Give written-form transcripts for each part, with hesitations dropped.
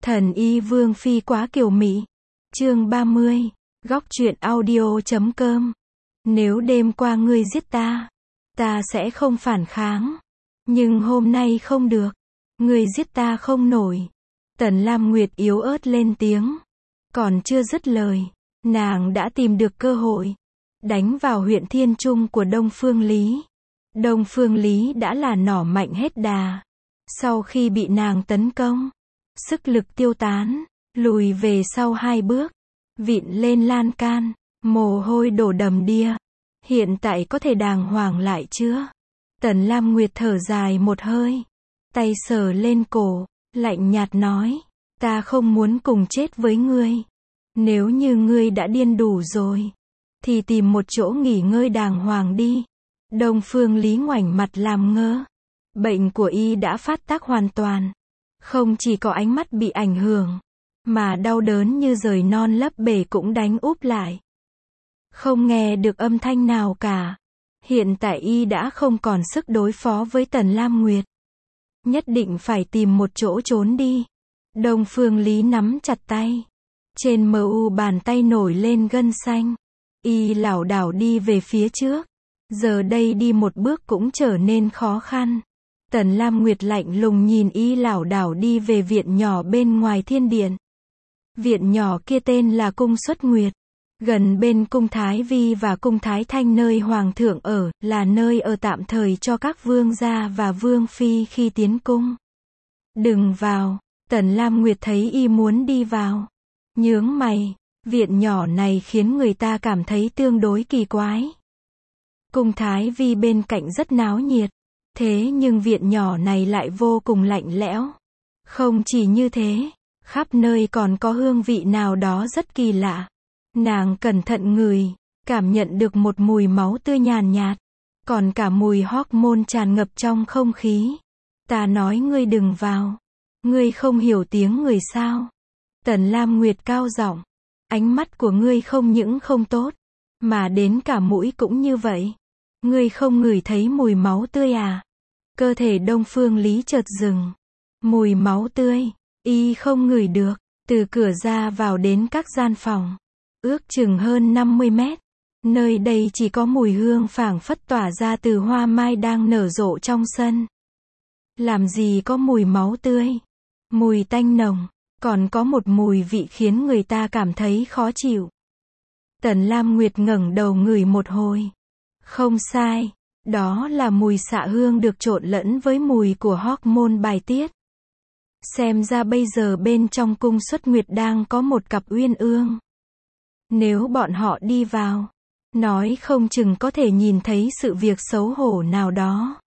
Thần y Vương Phi quá kiều mị. Chương 30. Góc truyện audio.com. Nếu đêm qua ngươi giết ta, ta sẽ không phản kháng. Nhưng hôm nay không được. Ngươi giết ta không nổi. Tần Lam Nguyệt yếu ớt lên tiếng. Còn chưa dứt lời, nàng đã tìm được cơ hội. Đánh vào huyện Thiên Trung của Đông Phương Lý. Đông Phương Lý đã là nỏ mạnh hết đà. Sau khi bị nàng tấn công, sức lực tiêu tán, lùi về sau 2 bước, vịn lên lan can, mồ hôi đổ đầm đìa. Hiện tại có thể đàng hoàng lại chưa? Tần Lam Nguyệt thở dài một hơi, tay sờ lên cổ, lạnh nhạt nói, ta không muốn cùng chết với ngươi. Nếu như ngươi đã điên đủ rồi, thì tìm một chỗ nghỉ ngơi đàng hoàng đi. Đông Phương Lý ngoảnh mặt làm ngơ. Bệnh của y đã phát tác hoàn toàn. Không chỉ có ánh mắt bị ảnh hưởng, mà đau đớn như rời non lấp bể cũng đánh úp lại. Không nghe được âm thanh nào cả. Hiện tại y đã không còn sức đối phó với Tần Lam Nguyệt. Nhất định phải tìm một chỗ trốn đi. Đông Phương Lý nắm chặt tay. Trên mu bàn tay nổi lên gân xanh. Y lảo đảo đi về phía trước. Giờ đây đi một bước cũng trở nên khó khăn. Tần Lam Nguyệt lạnh lùng nhìn y lảo đảo đi về viện nhỏ bên ngoài thiên điện. Viện nhỏ kia tên là Cung Xuất Nguyệt. Gần bên Cung Thái Vi và Cung Thái Thanh nơi Hoàng thượng ở, là nơi ở tạm thời cho các vương gia và vương phi khi tiến cung. Đừng vào. Tần Lam Nguyệt thấy y muốn đi vào. Nhướng mày. Viện nhỏ này khiến người ta cảm thấy tương đối kỳ quái. Cung Thái Vi bên cạnh rất náo nhiệt. Thế nhưng viện nhỏ này lại vô cùng lạnh lẽo. Không chỉ như thế, khắp nơi còn có hương vị nào đó rất kỳ lạ. Nàng cẩn thận ngửi, cảm nhận được một mùi máu tươi nhàn nhạt. Còn cả mùi hormone tràn ngập trong không khí. Ta nói ngươi đừng vào. Ngươi không hiểu tiếng người sao? Tần Lam Nguyệt cao giọng. Ánh mắt của ngươi không những không tốt, mà đến cả mũi cũng như vậy. Ngươi không ngửi thấy mùi máu tươi à? Cơ thể Đông Phương Lý chợt dừng. Mùi máu tươi, y không ngửi được. Từ cửa ra vào đến các gian phòng, ước chừng hơn 50 mét. Nơi đây chỉ có mùi hương phảng phất tỏa ra từ hoa mai đang nở rộ trong sân. Làm gì có mùi máu tươi? Mùi tanh nồng, còn có một mùi vị khiến người ta cảm thấy khó chịu. Tần Lam Nguyệt ngẩng đầu ngửi một hồi. Không sai, đó là mùi xạ hương được trộn lẫn với mùi của hormone bài tiết. Xem ra bây giờ bên trong Cung Xuất Nguyệt đang có một cặp uyên ương. Nếu bọn họ đi vào, nói không chừng có thể nhìn thấy sự việc xấu hổ nào đó.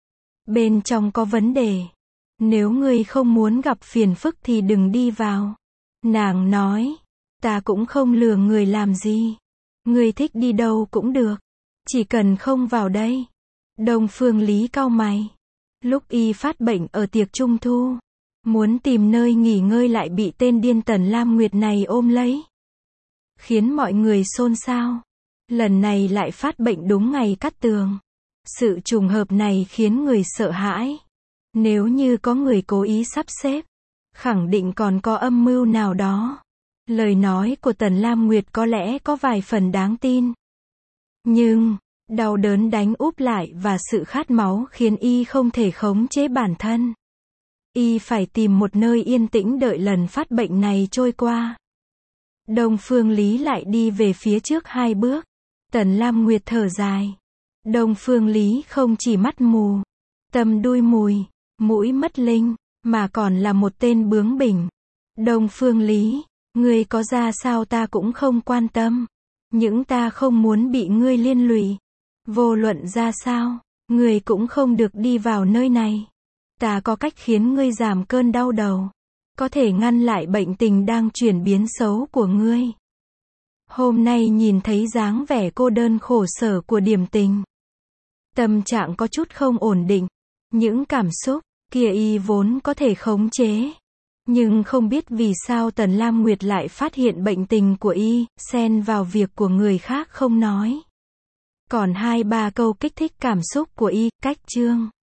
Bên trong có vấn đề. Nếu ngươi không muốn gặp phiền phức thì đừng đi vào. Nàng nói, ta cũng không lừa người làm gì. Ngươi thích đi đâu cũng được. Chỉ cần không vào đây. Đông Phương Lý cau mày. Lúc y phát bệnh ở tiệc trung thu, muốn tìm nơi nghỉ ngơi lại bị tên điên Tần Lam Nguyệt này ôm lấy. Khiến mọi người xôn xao. Lần này lại phát bệnh đúng ngày cắt tường. Sự trùng hợp này khiến người sợ hãi. Nếu như có người cố ý sắp xếp, khẳng định còn có âm mưu nào đó. Lời nói của Tần Lam Nguyệt có lẽ có vài phần đáng tin. Nhưng, đau đớn đánh úp lại và sự khát máu khiến y không thể khống chế bản thân. Y phải tìm một nơi yên tĩnh đợi lần phát bệnh này trôi qua. Đông Phương Lý lại đi về phía trước 2 bước. Tần Lam Nguyệt thở dài. Đông Phương Lý không chỉ mắt mù, tâm đuôi mùi, mũi mất linh, mà còn là một tên bướng bỉnh. Đông Phương Lý, ngươi có ra sao ta cũng không quan tâm. Nhưng ta không muốn bị ngươi liên lụy. Vô luận ra sao, ngươi cũng không được đi vào nơi này. Ta có cách khiến ngươi giảm cơn đau đầu. Có thể ngăn lại bệnh tình đang chuyển biến xấu của ngươi. Hôm nay nhìn thấy dáng vẻ cô đơn khổ sở của Điểm Tình. Tâm trạng có chút không ổn định. Những cảm xúc kia y vốn có thể khống chế. Nhưng không biết vì sao Tần Lam Nguyệt lại phát hiện bệnh tình của y, xen vào việc của người khác không nói. Còn 2-3 câu kích thích cảm xúc của y, cách chương.